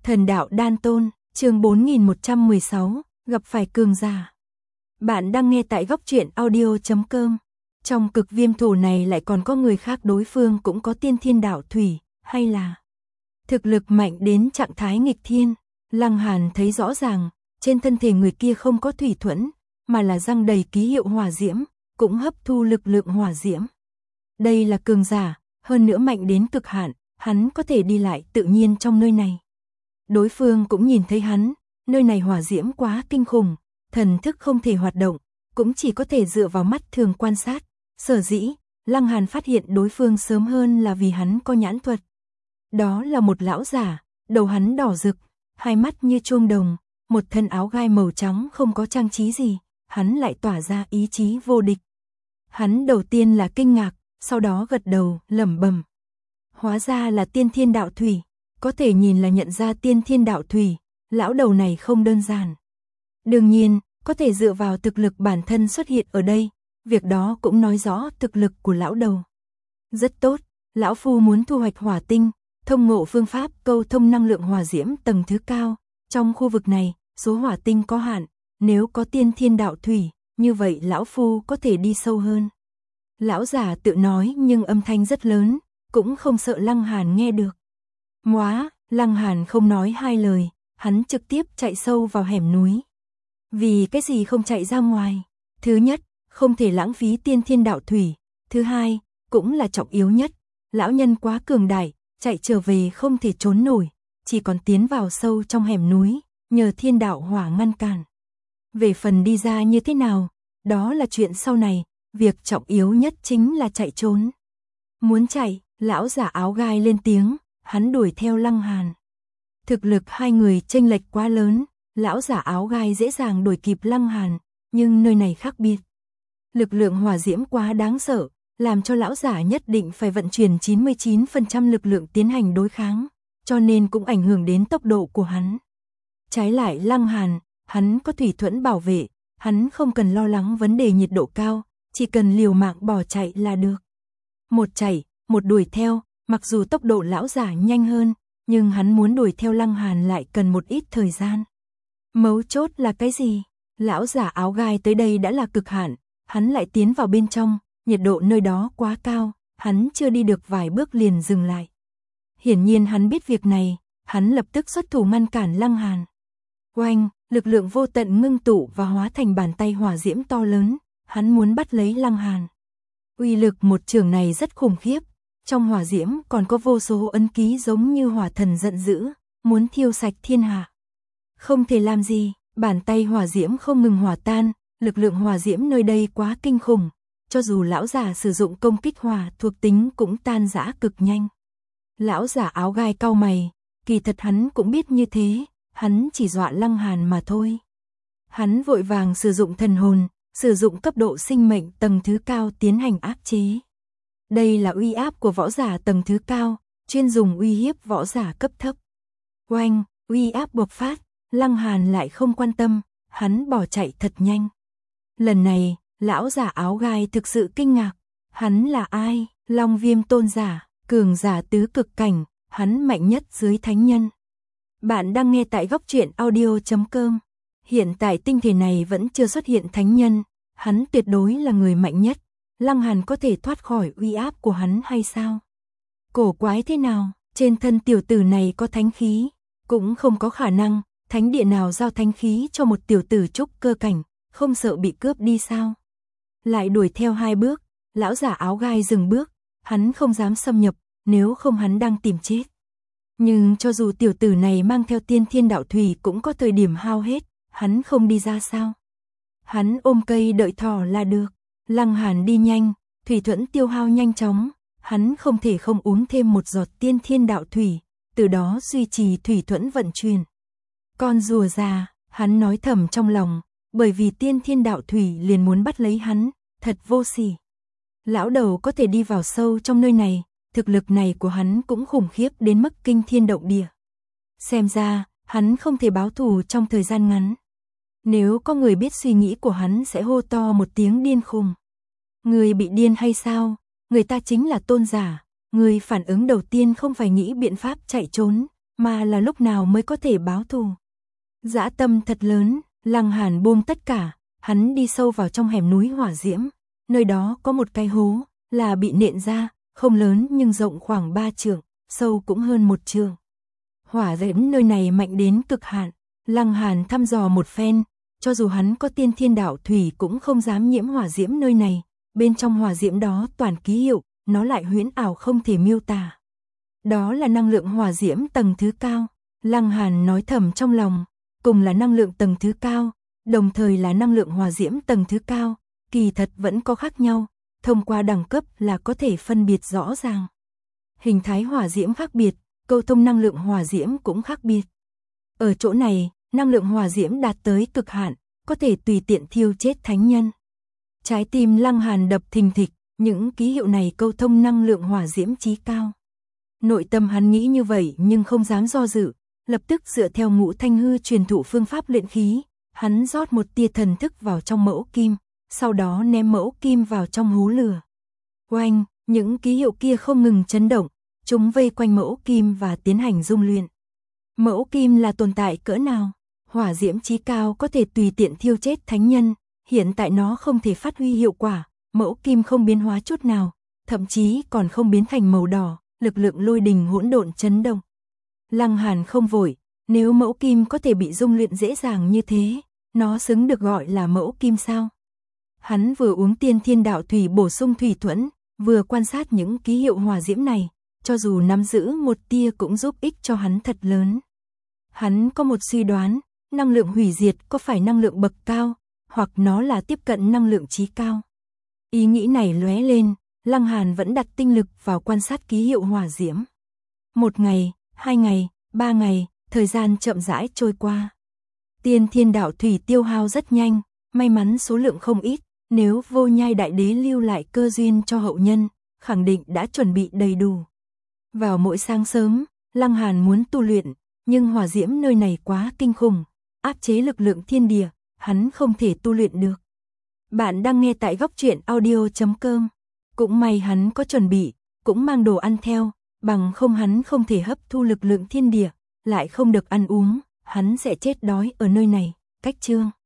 Thần đạo đan tôn, chương 4116, gặp phải cường giả. Bạn đang nghe tại góc truyện audio.com. Trong cực viêm thổ này lại còn có người khác, đối phương cũng có tiên thiên đạo thủy, hay là thực lực mạnh đến trạng thái nghịch thiên. Lăng Hàn thấy rõ ràng, trên thân thể người kia không có thủy thuẫn, mà là răng đầy ký hiệu hỏa diễm, cũng hấp thu lực lượng hỏa diễm. Đây là cường giả, hơn nữa mạnh đến cực hạn, hắn có thể đi lại tự nhiên trong nơi này. Đối phương cũng nhìn thấy hắn, nơi này hỏa diễm quá kinh khủng, thần thức không thể hoạt động, cũng chỉ có thể dựa vào mắt thường quan sát. Sở dĩ, Lăng Hàn phát hiện đối phương sớm hơn là vì hắn có nhãn thuật. Đó là một lão giả, đầu hắn đỏ rực, hai mắt như chuông đồng, một thân áo gai màu trắng không có trang trí gì, hắn lại tỏa ra ý chí vô địch. Hắn đầu tiên là kinh ngạc, sau đó gật đầu, lẩm bẩm. Hóa ra là tiên thiên đạo thủy, có thể nhìn là nhận ra tiên thiên đạo thủy, lão đầu này không đơn giản. Đương nhiên, có thể dựa vào thực lực bản thân xuất hiện ở đây, việc đó cũng nói rõ thực lực của lão đầu. Rất tốt, lão phu muốn thu hoạch hỏa tinh, thông ngộ phương pháp câu thông năng lượng hỏa diễm tầng thứ cao. Trong khu vực này, số hỏa tinh có hạn, nếu có tiên thiên đạo thủy, như vậy lão phu có thể đi sâu hơn. Lão giả tự nói nhưng âm thanh rất lớn, cũng không sợ Lăng Hàn nghe được. Móa, Lăng Hàn không nói hai lời, hắn trực tiếp chạy sâu vào hẻm núi. Vì cái gì không chạy ra ngoài? Thứ nhất, không thể lãng phí tiên thiên đạo thủy. Thứ hai, cũng là trọng yếu nhất, lão nhân quá cường đại, chạy trở về không thể trốn nổi, chỉ còn tiến vào sâu trong hẻm núi, nhờ thiên đạo hỏa ngăn cản. Về phần đi ra như thế nào, đó là chuyện sau này, việc trọng yếu nhất chính là chạy trốn. Muốn chạy, lão giả áo gai lên tiếng, hắn đuổi theo Lăng Hàn. Thực lực hai người chênh lệch quá lớn, lão giả áo gai dễ dàng đuổi kịp Lăng Hàn, nhưng nơi này khác biệt. Lực lượng hỏa diễm quá đáng sợ, làm cho lão giả nhất định phải vận chuyển 99% lực lượng tiến hành đối kháng, cho nên cũng ảnh hưởng đến tốc độ của hắn. Trái lại Lăng Hàn, hắn có thủy thuẫn bảo vệ, hắn không cần lo lắng vấn đề nhiệt độ cao, chỉ cần liều mạng bỏ chạy là được. Một chạy, một đuổi theo, mặc dù tốc độ lão giả nhanh hơn, nhưng hắn muốn đuổi theo Lăng Hàn lại cần một ít thời gian. Mấu chốt là cái gì? Lão giả áo gai tới đây đã là cực hạn, hắn lại tiến vào bên trong, nhiệt độ nơi đó quá cao, hắn chưa đi được vài bước liền dừng lại. Hiển nhiên hắn biết việc này, hắn lập tức xuất thủ ngăn cản Lăng Hàn. Oanh, lực lượng vô tận ngưng tụ và hóa thành bàn tay hỏa diễm to lớn, hắn muốn bắt lấy Lăng Hàn. Uy lực một chưởng này rất khủng khiếp, trong hỏa diễm còn có vô số ấn ký giống như hỏa thần giận dữ, muốn thiêu sạch thiên hạ. Không thể làm gì, bàn tay hỏa diễm không ngừng hòa tan, lực lượng hỏa diễm nơi đây quá kinh khủng, cho dù lão giả sử dụng công kích hỏa thuộc tính cũng tan rã cực nhanh. Lão giả áo gai cau mày, kỳ thật hắn cũng biết như thế, hắn chỉ dọa Lăng Hàn mà thôi. Hắn vội vàng sử dụng thần hồn, sử dụng cấp độ sinh mệnh tầng thứ cao tiến hành áp chế. Đây là uy áp của võ giả tầng thứ cao, chuyên dùng uy hiếp võ giả cấp thấp. Oanh, uy áp bộc phát, Lăng Hàn lại không quan tâm, hắn bỏ chạy thật nhanh. Lần này, lão giả áo gai thực sự kinh ngạc, hắn là ai? Long Viêm tôn giả, cường giả tứ cực cảnh, hắn mạnh nhất dưới thánh nhân. Bạn đang nghe tại góc truyện audio.com. Hiện tại tinh thể này vẫn chưa xuất hiện thánh nhân, hắn tuyệt đối là người mạnh nhất. Lăng Hàn có thể thoát khỏi uy áp của hắn hay sao? Cổ quái thế nào, trên thân tiểu tử này có thánh khí, cũng không có khả năng, thánh địa nào giao thánh khí cho một tiểu tử trúc cơ cảnh, không sợ bị cướp đi sao? Lại đuổi theo hai bước, lão giả áo gai dừng bước, hắn không dám xâm nhập, nếu không hắn đang tìm chết. Nhưng cho dù tiểu tử này mang theo tiên thiên đạo thủy cũng có thời điểm hao hết, hắn không đi ra sao? Hắn ôm cây đợi thỏ là được. Lăng Hàn đi nhanh, thủy thuẫn tiêu hao nhanh chóng, hắn không thể không uống thêm một giọt tiên thiên đạo thủy, từ đó duy trì thủy thuẫn vận chuyển. Con rùa già, hắn nói thầm trong lòng, bởi vì tiên thiên đạo thủy liền muốn bắt lấy hắn, thật vô sỉ. Lão đầu có thể đi vào sâu trong nơi này, thực lực này của hắn cũng khủng khiếp đến mức kinh thiên động địa. Xem ra, hắn không thể báo thù trong thời gian ngắn. Nếu có người biết suy nghĩ của hắn sẽ hô to một tiếng điên khùng. Người bị điên hay sao? Người ta chính là tôn giả. Người phản ứng đầu tiên không phải nghĩ biện pháp chạy trốn, mà là lúc nào mới có thể báo thù. Dã tâm thật lớn, Lăng Hàn buông tất cả, hắn đi sâu vào trong hẻm núi hỏa diễm, nơi đó có một cái hố, là bị nện ra, không lớn nhưng rộng khoảng 3 trượng, sâu cũng hơn 1 trượng. Hỏa diễm nơi này mạnh đến cực hạn, Lăng Hàn thăm dò một phen, cho dù hắn có tiên thiên đạo thủy cũng không dám nhiễm hỏa diễm nơi này, bên trong hỏa diễm đó toàn ký hiệu, nó lại huyễn ảo không thể miêu tả. Đó là năng lượng hỏa diễm tầng thứ cao, Lăng Hàn nói thầm trong lòng, cùng là năng lượng tầng thứ cao, đồng thời là năng lượng hỏa diễm tầng thứ cao, kỳ thật vẫn có khác nhau, thông qua đẳng cấp là có thể phân biệt rõ ràng. Hình thái hỏa diễm khác biệt, câu thông năng lượng hỏa diễm cũng khác biệt. Ở chỗ này, năng lượng hỏa diễm đạt tới cực hạn, có thể tùy tiện thiêu chết thánh nhân. Trái tim Lăng Hàn đập thình thịch, những ký hiệu này câu thông năng lượng hỏa diễm chí cao. Nội tâm hắn nghĩ như vậy nhưng không dám do dự, lập tức dựa theo Ngũ Thanh Hư truyền thụ phương pháp luyện khí, hắn rót một tia thần thức vào trong mẫu kim, sau đó ném mẫu kim vào trong hố lửa. Oanh, những ký hiệu kia không ngừng chấn động, chúng vây quanh mẫu kim và tiến hành dung luyện. Mẫu kim là tồn tại cỡ nào? Hỏa diễm chí cao có thể tùy tiện thiêu chết thánh nhân, hiện tại nó không thể phát huy hiệu quả, mẫu kim không biến hóa chút nào, thậm chí còn không biến thành màu đỏ, lực lượng lôi đình hỗn độn chấn động. Lăng Hàn không vội, nếu mẫu kim có thể bị dung luyện dễ dàng như thế, nó xứng được gọi là mẫu kim sao? Hắn vừa uống tiên thiên đạo thủy bổ sung thủy thuẫn, vừa quan sát những ký hiệu hỏa diễm này, cho dù nắm giữ một tia cũng giúp ích cho hắn thật lớn. Hắn có một suy đoán, năng lượng hủy diệt có phải năng lượng bậc cao, hoặc nó là tiếp cận năng lượng chí cao. Ý nghĩ này lóe lên, Lăng Hàn vẫn đặt tinh lực vào quan sát ký hiệu hỏa diễm. 1 ngày, 2 ngày, 3 ngày, thời gian chậm rãi trôi qua. Tiên thiên đạo thủy tiêu hao rất nhanh, may mắn số lượng không ít, nếu Vô Nhai Đại Đế lưu lại cơ duyên cho hậu nhân, khẳng định đã chuẩn bị đầy đủ. Vào mỗi sáng sớm, Lăng Hàn muốn tu luyện, nhưng hỏa diễm nơi này quá kinh khủng, áp chế lực lượng thiên địa, hắn không thể tu luyện được. Bạn đang nghe tại Góc Truyện Audio.com. Cũng may hắn có chuẩn bị, cũng mang đồ ăn theo, bằng không hắn không thể hấp thu lực lượng thiên địa, lại không được ăn uống, hắn sẽ chết đói ở nơi này. Cách chương